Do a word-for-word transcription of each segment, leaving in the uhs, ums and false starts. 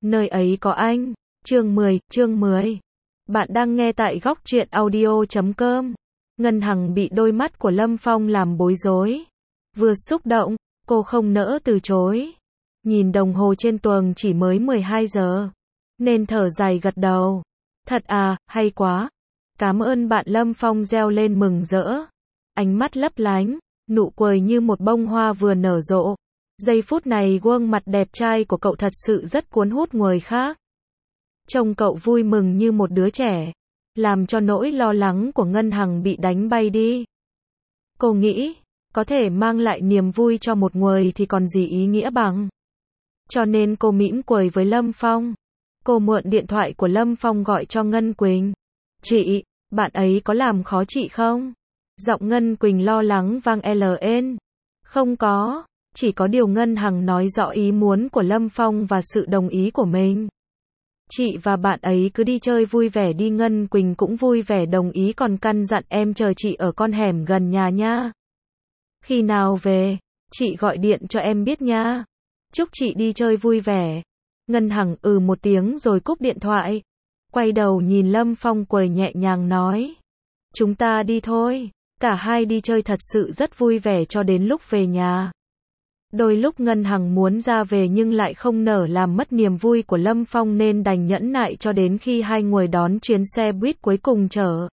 nơi ấy có anh. Chương mười, chương mười. Bạn đang nghe tại góc truyện audio chấm com. Ngân Hằng bị đôi mắt của Lâm Phong làm bối rối. Vừa xúc động, cô không nỡ từ chối. Nhìn đồng hồ trên tường chỉ mới mười hai giờ. Nên thở dài gật đầu. Thật à, hay quá. Cảm ơn bạn. Lâm Phong reo lên mừng rỡ. Ánh mắt lấp lánh, nụ cười như một bông hoa vừa nở rộ. Giây phút này gương mặt đẹp trai của cậu thật sự rất cuốn hút người khác. Trông cậu vui mừng như một đứa trẻ, làm cho nỗi lo lắng của Ngân Hằng bị đánh bay đi. Cô nghĩ, có thể mang lại niềm vui cho một người thì còn gì ý nghĩa bằng. Cho nên cô mỉm cười với Lâm Phong. Cô mượn điện thoại của Lâm Phong gọi cho Ngân Quỳnh. Chị, bạn ấy có làm khó chị không? Giọng Ngân Quỳnh lo lắng vang lên. Không có, chỉ có điều Ngân Hằng nói rõ ý muốn của Lâm Phong và sự đồng ý của mình. Chị và bạn ấy cứ đi chơi vui vẻ đi. Ngân Quỳnh cũng vui vẻ đồng ý, còn căn dặn em chờ chị ở con hẻm gần nhà nha. Khi nào về, chị gọi điện cho em biết nha. Chúc chị đi chơi vui vẻ. Ngân Hằng ừ một tiếng rồi cúp điện thoại. Quay đầu nhìn Lâm Phong cười nhẹ nhàng nói. Chúng ta đi thôi. Cả hai đi chơi thật sự rất vui vẻ cho đến lúc về nhà. Đôi lúc Ngân Hằng muốn ra về nhưng lại không nỡ làm mất niềm vui của Lâm Phong nên đành nhẫn nại cho đến khi hai người đón chuyến xe buýt cuối cùng trở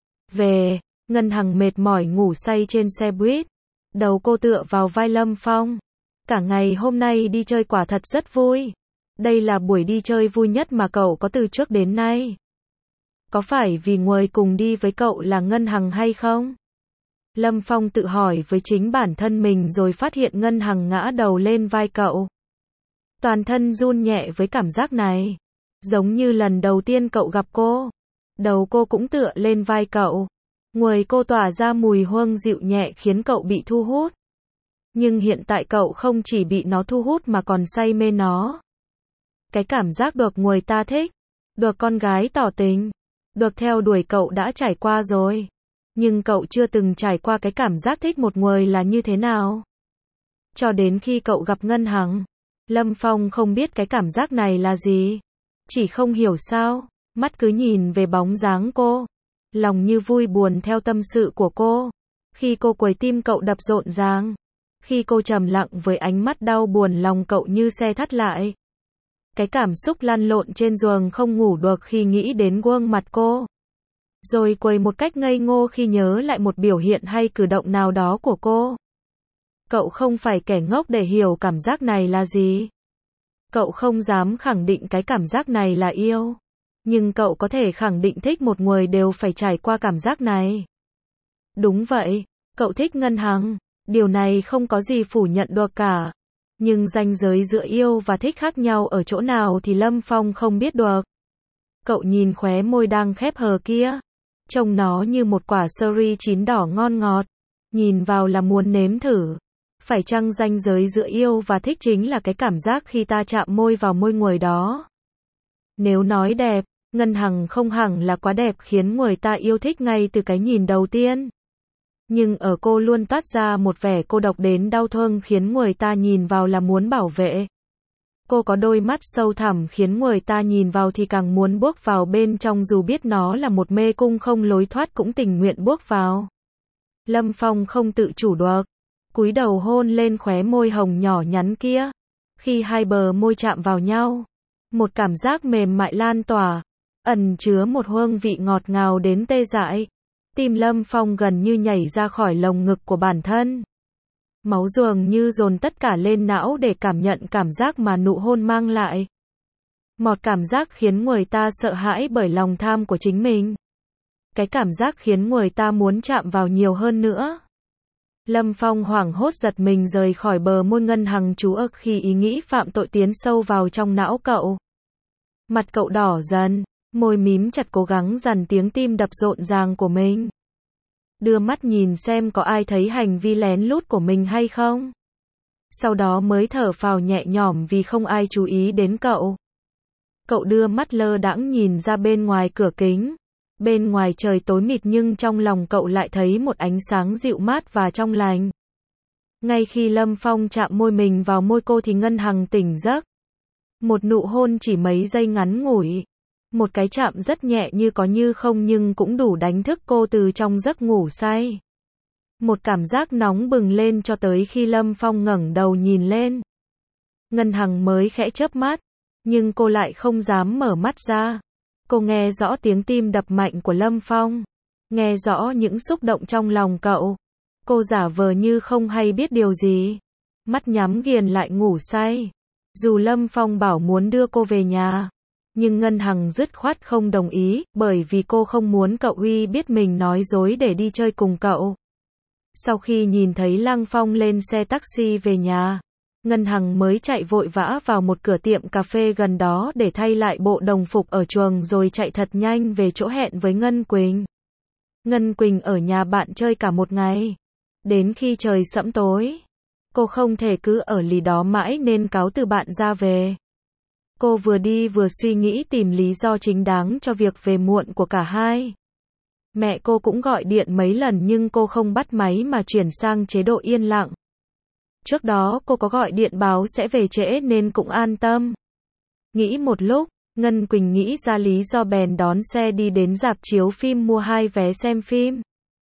về. Ngân Hằng mệt mỏi ngủ say trên xe buýt. Đầu cô tựa vào vai Lâm Phong. Cả ngày hôm nay đi chơi quả thật rất vui. Đây là buổi đi chơi vui nhất mà cậu có từ trước đến nay. Có phải vì người cùng đi với cậu là Ngân Hằng hay không? Lâm Phong tự hỏi với chính bản thân mình rồi phát hiện Ngân Hằng ngã đầu lên vai cậu. Toàn thân run nhẹ với cảm giác này. Giống như lần đầu tiên cậu gặp cô. Đầu cô cũng tựa lên vai cậu. Người cô tỏa ra mùi hương dịu nhẹ khiến cậu bị thu hút. Nhưng hiện tại cậu không chỉ bị nó thu hút mà còn say mê nó. Cái cảm giác được người ta thích, được con gái tỏ tình, được theo đuổi cậu đã trải qua rồi. Nhưng cậu chưa từng trải qua cái cảm giác thích một người là như thế nào. Cho đến khi cậu gặp Ngân Hằng, Lâm Phong không biết cái cảm giác này là gì. Chỉ không hiểu sao, mắt cứ nhìn về bóng dáng cô. Lòng như vui buồn theo tâm sự của cô. Khi cô quấy tim cậu đập rộn ràng. Khi cô trầm lặng với ánh mắt đau buồn lòng cậu như xe thắt lại. Cái cảm xúc lăn lộn trên giường không ngủ được khi nghĩ đến gương mặt cô. Rồi quấy một cách ngây ngô khi nhớ lại một biểu hiện hay cử động nào đó của cô. Cậu không phải kẻ ngốc để hiểu cảm giác này là gì. Cậu không dám khẳng định cái cảm giác này là yêu. Nhưng cậu có thể khẳng định thích một người đều phải trải qua cảm giác này. Đúng vậy, cậu thích Ngân Hằng. Điều này không có gì phủ nhận được cả. Nhưng ranh giới giữa yêu và thích khác nhau ở chỗ nào thì Lâm Phong không biết được. Cậu nhìn khóe môi đang khép hờ kia. Trông nó như một quả sơ-ri chín đỏ ngon ngọt. Nhìn vào là muốn nếm thử. Phải chăng ranh giới giữa yêu và thích chính là cái cảm giác khi ta chạm môi vào môi người đó? Nếu nói đẹp, Ngân Hằng không hẳn là quá đẹp khiến người ta yêu thích ngay từ cái nhìn đầu tiên. Nhưng ở cô luôn toát ra một vẻ cô độc đến đau thương khiến người ta nhìn vào là muốn bảo vệ. Cô có đôi mắt sâu thẳm khiến người ta nhìn vào thì càng muốn bước vào bên trong dù biết nó là một mê cung không lối thoát cũng tình nguyện bước vào. Lâm Phong không tự chủ được. Cúi đầu hôn lên khóe môi hồng nhỏ nhắn kia. Khi hai bờ môi chạm vào nhau. Một cảm giác mềm mại lan tỏa. Ẩn chứa một hương vị ngọt ngào đến tê dại. Tim Lâm Phong gần như nhảy ra khỏi lồng ngực của bản thân. Máu dường như dồn tất cả lên não để cảm nhận cảm giác mà nụ hôn mang lại. Một cảm giác khiến người ta sợ hãi bởi lòng tham của chính mình. Cái cảm giác khiến người ta muốn chạm vào nhiều hơn nữa. Lâm Phong hoảng hốt giật mình rời khỏi bờ môi Ngân Hằng trú ực khi ý nghĩ phạm tội tiến sâu vào trong não cậu. Mặt cậu đỏ dần. Môi mím chặt cố gắng dằn tiếng tim đập rộn ràng của mình. Đưa mắt nhìn xem có ai thấy hành vi lén lút của mình hay không. Sau đó mới thở phào nhẹ nhõm vì không ai chú ý đến cậu. Cậu đưa mắt lơ đãng nhìn ra bên ngoài cửa kính. Bên ngoài trời tối mịt nhưng trong lòng cậu lại thấy một ánh sáng dịu mát và trong lành. Ngay khi Lâm Phong chạm môi mình vào môi cô thì Ngân Hằng tỉnh giấc. Một nụ hôn chỉ mấy giây ngắn ngủi. Một cái chạm rất nhẹ như có như không nhưng cũng đủ đánh thức cô từ trong giấc ngủ say. Một cảm giác nóng bừng lên cho tới khi Lâm Phong ngẩng đầu nhìn lên. Ngân Hằng mới khẽ chớp mắt, nhưng cô lại không dám mở mắt ra. Cô nghe rõ tiếng tim đập mạnh của Lâm Phong, nghe rõ những xúc động trong lòng cậu. Cô giả vờ như không hay biết điều gì, mắt nhắm nghiền lại ngủ say. Dù Lâm Phong bảo muốn đưa cô về nhà, nhưng Ngân Hằng dứt khoát không đồng ý, bởi vì cô không muốn cậu Uy biết mình nói dối để đi chơi cùng cậu. Sau khi nhìn thấy Lăng Phong lên xe taxi về nhà, Ngân Hằng mới chạy vội vã vào một cửa tiệm cà phê gần đó để thay lại bộ đồng phục ở chuồng rồi chạy thật nhanh về chỗ hẹn với Ngân Quỳnh. Ngân Quỳnh ở nhà bạn chơi cả một ngày. Đến khi trời sẫm tối, cô không thể cứ ở lì đó mãi nên cáo từ bạn ra về. Cô vừa đi vừa suy nghĩ tìm lý do chính đáng cho việc về muộn của cả hai. Mẹ cô cũng gọi điện mấy lần nhưng cô không bắt máy mà chuyển sang chế độ yên lặng. Trước đó cô có gọi điện báo sẽ về trễ nên cũng an tâm. Nghĩ một lúc, Ngân Quỳnh nghĩ ra lý do bèn đón xe đi đến rạp chiếu phim mua hai vé xem phim.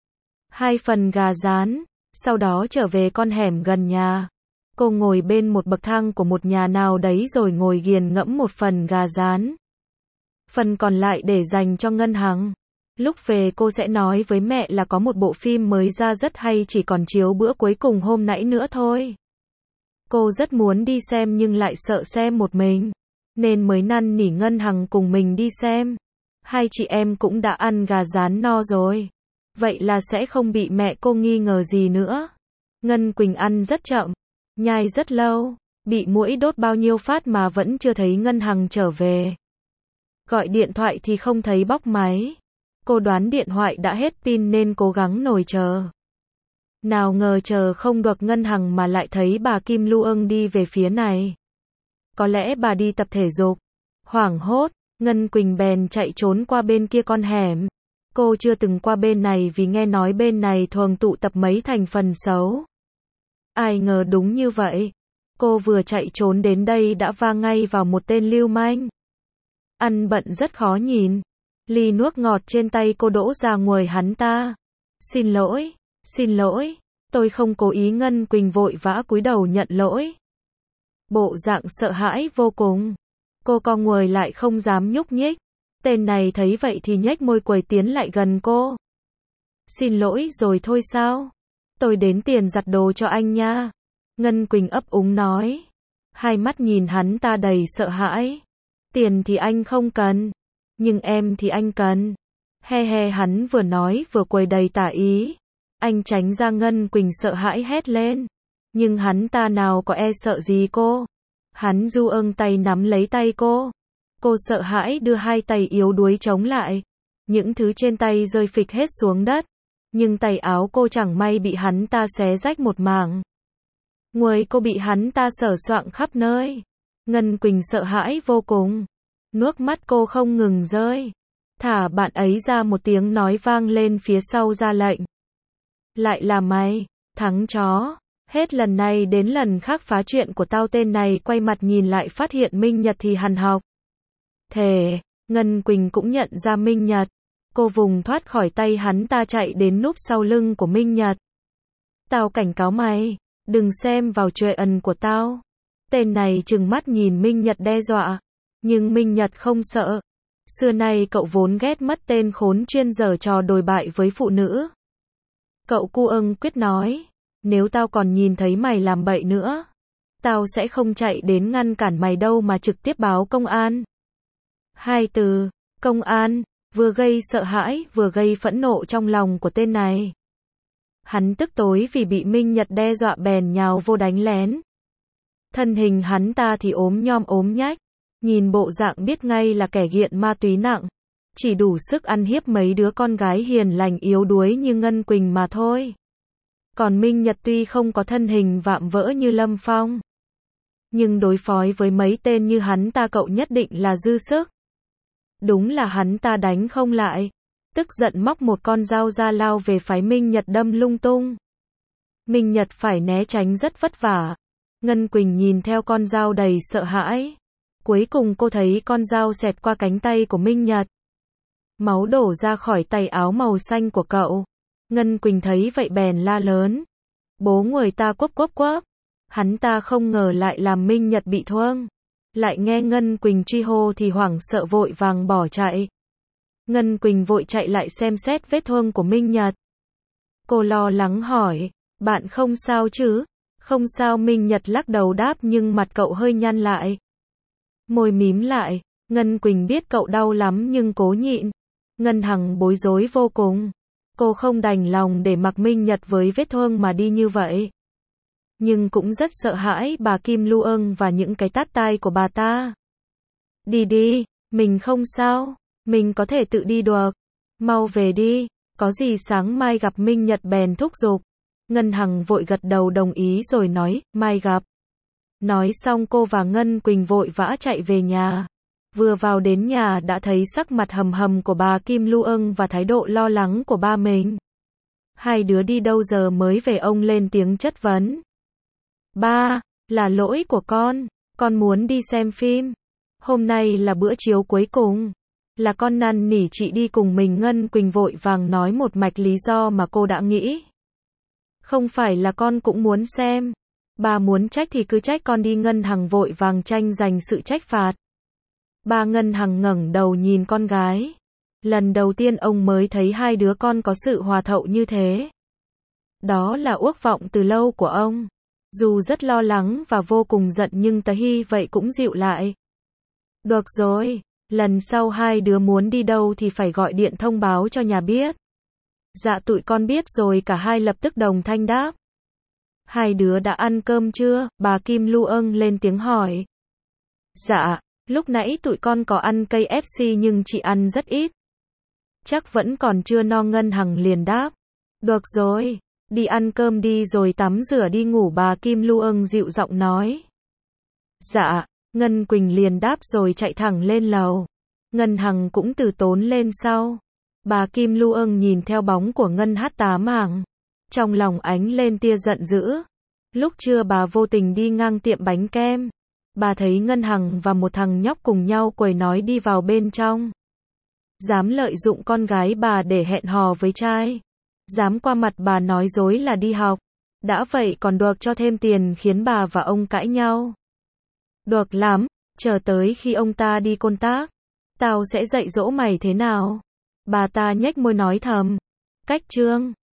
Hai phần gà rán, sau đó trở về con hẻm gần nhà. Cô ngồi bên một bậc thang của một nhà nào đấy rồi ngồi nghiền ngẫm một phần gà rán. Phần còn lại để dành cho Ngân Hằng. Lúc về cô sẽ nói với mẹ là có một bộ phim mới ra rất hay chỉ còn chiếu bữa cuối cùng hôm nãy nữa thôi. Cô rất muốn đi xem nhưng lại sợ xem một mình, nên mới năn nỉ Ngân Hằng cùng mình đi xem. Hai chị em cũng đã ăn gà rán no rồi, vậy là sẽ không bị mẹ cô nghi ngờ gì nữa. Ngân Quỳnh ăn rất chậm, nhai rất lâu, bị muỗi đốt bao nhiêu phát mà vẫn chưa thấy Ngân Hằng trở về. Gọi điện thoại thì không thấy bóc máy. Cô đoán điện thoại đã hết pin nên cố gắng ngồi chờ. Nào ngờ chờ không được Ngân Hằng mà lại thấy bà Kim Lu Ưng đi về phía này. Có lẽ bà đi tập thể dục. Hoảng hốt, Ngân Quỳnh bèn chạy trốn qua bên kia con hẻm. Cô chưa từng qua bên này vì nghe nói bên này thường tụ tập mấy thành phần xấu. Ai ngờ đúng như vậy. Cô vừa chạy trốn đến đây đã va ngay vào một tên lưu manh. Ăn bận rất khó nhìn. Ly nước ngọt trên tay cô đổ ra nguôi hắn ta. Xin lỗi, xin lỗi, tôi không cố ý. Ngân Quỳnh vội vã cúi đầu nhận lỗi. Bộ dạng sợ hãi vô cùng. Cô co nguôi lại không dám nhúc nhích. Tên này thấy vậy thì nhếch môi quầy tiến lại gần cô. Xin lỗi rồi thôi sao? Tôi đến tiền giặt đồ cho anh nha. Ngân Quỳnh ấp úng nói. Hai mắt nhìn hắn ta đầy sợ hãi. Tiền thì anh không cần. Nhưng em thì anh cần. He he, hắn vừa nói vừa quầy đầy tả ý. Anh tránh ra. Ngân Quỳnh sợ hãi hét lên. Nhưng hắn ta nào có e sợ gì cô. Hắn du ưng tay nắm lấy tay cô. Cô sợ hãi đưa hai tay yếu đuối chống lại. Những thứ trên tay rơi phịch hết xuống đất. Nhưng tay áo cô chẳng may bị hắn ta xé rách một mảng. Người cô bị hắn ta sờ soạng khắp nơi. Ngân Quỳnh sợ hãi vô cùng. Nước mắt cô không ngừng rơi. Thả bạn ấy ra. Một tiếng nói vang lên phía sau ra lệnh. Lại là mày, thắng chó. Hết lần này đến lần khác phá chuyện của tao. Tên này quay mặt nhìn lại phát hiện Minh Nhật thì hằn học. Thề, Ngân Quỳnh cũng nhận ra Minh Nhật. Cô vùng thoát khỏi tay hắn ta chạy đến núp sau lưng của Minh Nhật. Tao cảnh cáo mày, đừng xem vào chuyện của tao. Tên này trừng mắt nhìn Minh Nhật đe dọa. Nhưng Minh Nhật không sợ. Xưa nay cậu vốn ghét mất tên khốn chuyên giở trò đồi bại với phụ nữ. Cậu cu ưng quyết nói. Nếu tao còn nhìn thấy mày làm bậy nữa, tao sẽ không chạy đến ngăn cản mày đâu mà trực tiếp báo công an. Hai từ, công an, vừa gây sợ hãi vừa gây phẫn nộ trong lòng của tên này. Hắn tức tối vì bị Minh Nhật đe dọa bèn nhào vô đánh lén. Thân hình hắn ta thì ốm nhom ốm nhách. Nhìn bộ dạng biết ngay là kẻ nghiện ma túy nặng. Chỉ đủ sức ăn hiếp mấy đứa con gái hiền lành yếu đuối như Ngân Quỳnh mà thôi. Còn Minh Nhật tuy không có thân hình vạm vỡ như Lâm Phong, nhưng đối phó với mấy tên như hắn ta cậu nhất định là dư sức. Đúng là hắn ta đánh không lại. Tức giận móc một con dao ra lao về phái Minh Nhật đâm lung tung. Minh Nhật phải né tránh rất vất vả. Ngân Quỳnh nhìn theo con dao đầy sợ hãi. Cuối cùng cô thấy con dao xẹt qua cánh tay của Minh Nhật. Máu đổ ra khỏi tay áo màu xanh của cậu. Ngân Quỳnh thấy vậy bèn la lớn. Bố người ta quấp quấp quấp. Hắn ta không ngờ lại làm Minh Nhật bị thương. Lại nghe Ngân Quỳnh truy hô thì hoảng sợ vội vàng bỏ chạy. Ngân Quỳnh vội chạy lại xem xét vết thương của Minh Nhật. Cô lo lắng hỏi, bạn không sao chứ? Không sao, Minh Nhật lắc đầu đáp, nhưng mặt cậu hơi nhăn lại. Môi mím lại, Ngân Quỳnh biết cậu đau lắm nhưng cố nhịn. Ngân Hằng bối rối vô cùng. Cô không đành lòng để mặc Minh Nhật với vết thương mà đi như vậy. Nhưng cũng rất sợ hãi bà Kim Lu Ưng và những cái tát tai của bà ta. Đi đi, mình không sao, mình có thể tự đi được. Mau về đi, có gì sáng mai gặp. Minh Nhật bèn thúc giục. Ngân Hằng vội gật đầu đồng ý rồi nói, mai gặp. Nói xong cô và Ngân Quỳnh vội vã chạy về nhà. Vừa vào đến nhà đã thấy sắc mặt hầm hầm của bà Kim Lu Ưng và thái độ lo lắng của ba mình. Hai đứa đi đâu giờ mới về? Ông lên tiếng chất vấn. Ba, là lỗi của con, con muốn đi xem phim. Hôm nay là bữa chiếu cuối cùng. Là con năn nỉ chị đi cùng mình. Ngân Quỳnh vội vàng nói một mạch lý do mà cô đã nghĩ. Không phải là con cũng muốn xem. Bà muốn trách thì cứ trách con đi. Ngân Hằng vội vàng tranh giành sự trách phạt. Ba Ngân Hằng ngẩng đầu nhìn con gái. Lần đầu tiên ông mới thấy hai đứa con có sự hòa thậu như thế. Đó là ước vọng từ lâu của ông. Dù rất lo lắng và vô cùng giận nhưng tà hi vậy cũng dịu lại. Được rồi, lần sau hai đứa muốn đi đâu thì phải gọi điện thông báo cho nhà biết. Dạ tụi con biết rồi, cả hai lập tức đồng thanh đáp. Hai đứa đã ăn cơm chưa? Bà Kim Lu Ưng lên tiếng hỏi. Dạ, lúc nãy tụi con có ăn ca ép xê nhưng chị ăn rất ít. Chắc vẫn còn chưa no. Ngân Hằng liền đáp. Được rồi, đi ăn cơm đi rồi tắm rửa đi ngủ. Bà Kim Lu Ưng dịu giọng nói. Dạ, Ngân Quỳnh liền đáp rồi chạy thẳng lên lầu. Ngân Hằng cũng từ tốn lên sau. Bà Kim Lu Ưng nhìn theo bóng của Ngân hát tám hàng. Trong lòng ánh lên tia giận dữ. Lúc trưa bà vô tình đi ngang tiệm bánh kem. Bà thấy Ngân Hằng và một thằng nhóc cùng nhau quầy nói đi vào bên trong. Dám lợi dụng con gái bà để hẹn hò với trai. Dám qua mặt bà nói dối là đi học. Đã vậy còn được cho thêm tiền khiến bà và ông cãi nhau. Được lắm, chờ tới khi ông ta đi công tác. Tao sẽ dạy dỗ mày thế nào. Bà ta nhếch môi nói thầm. Cách chương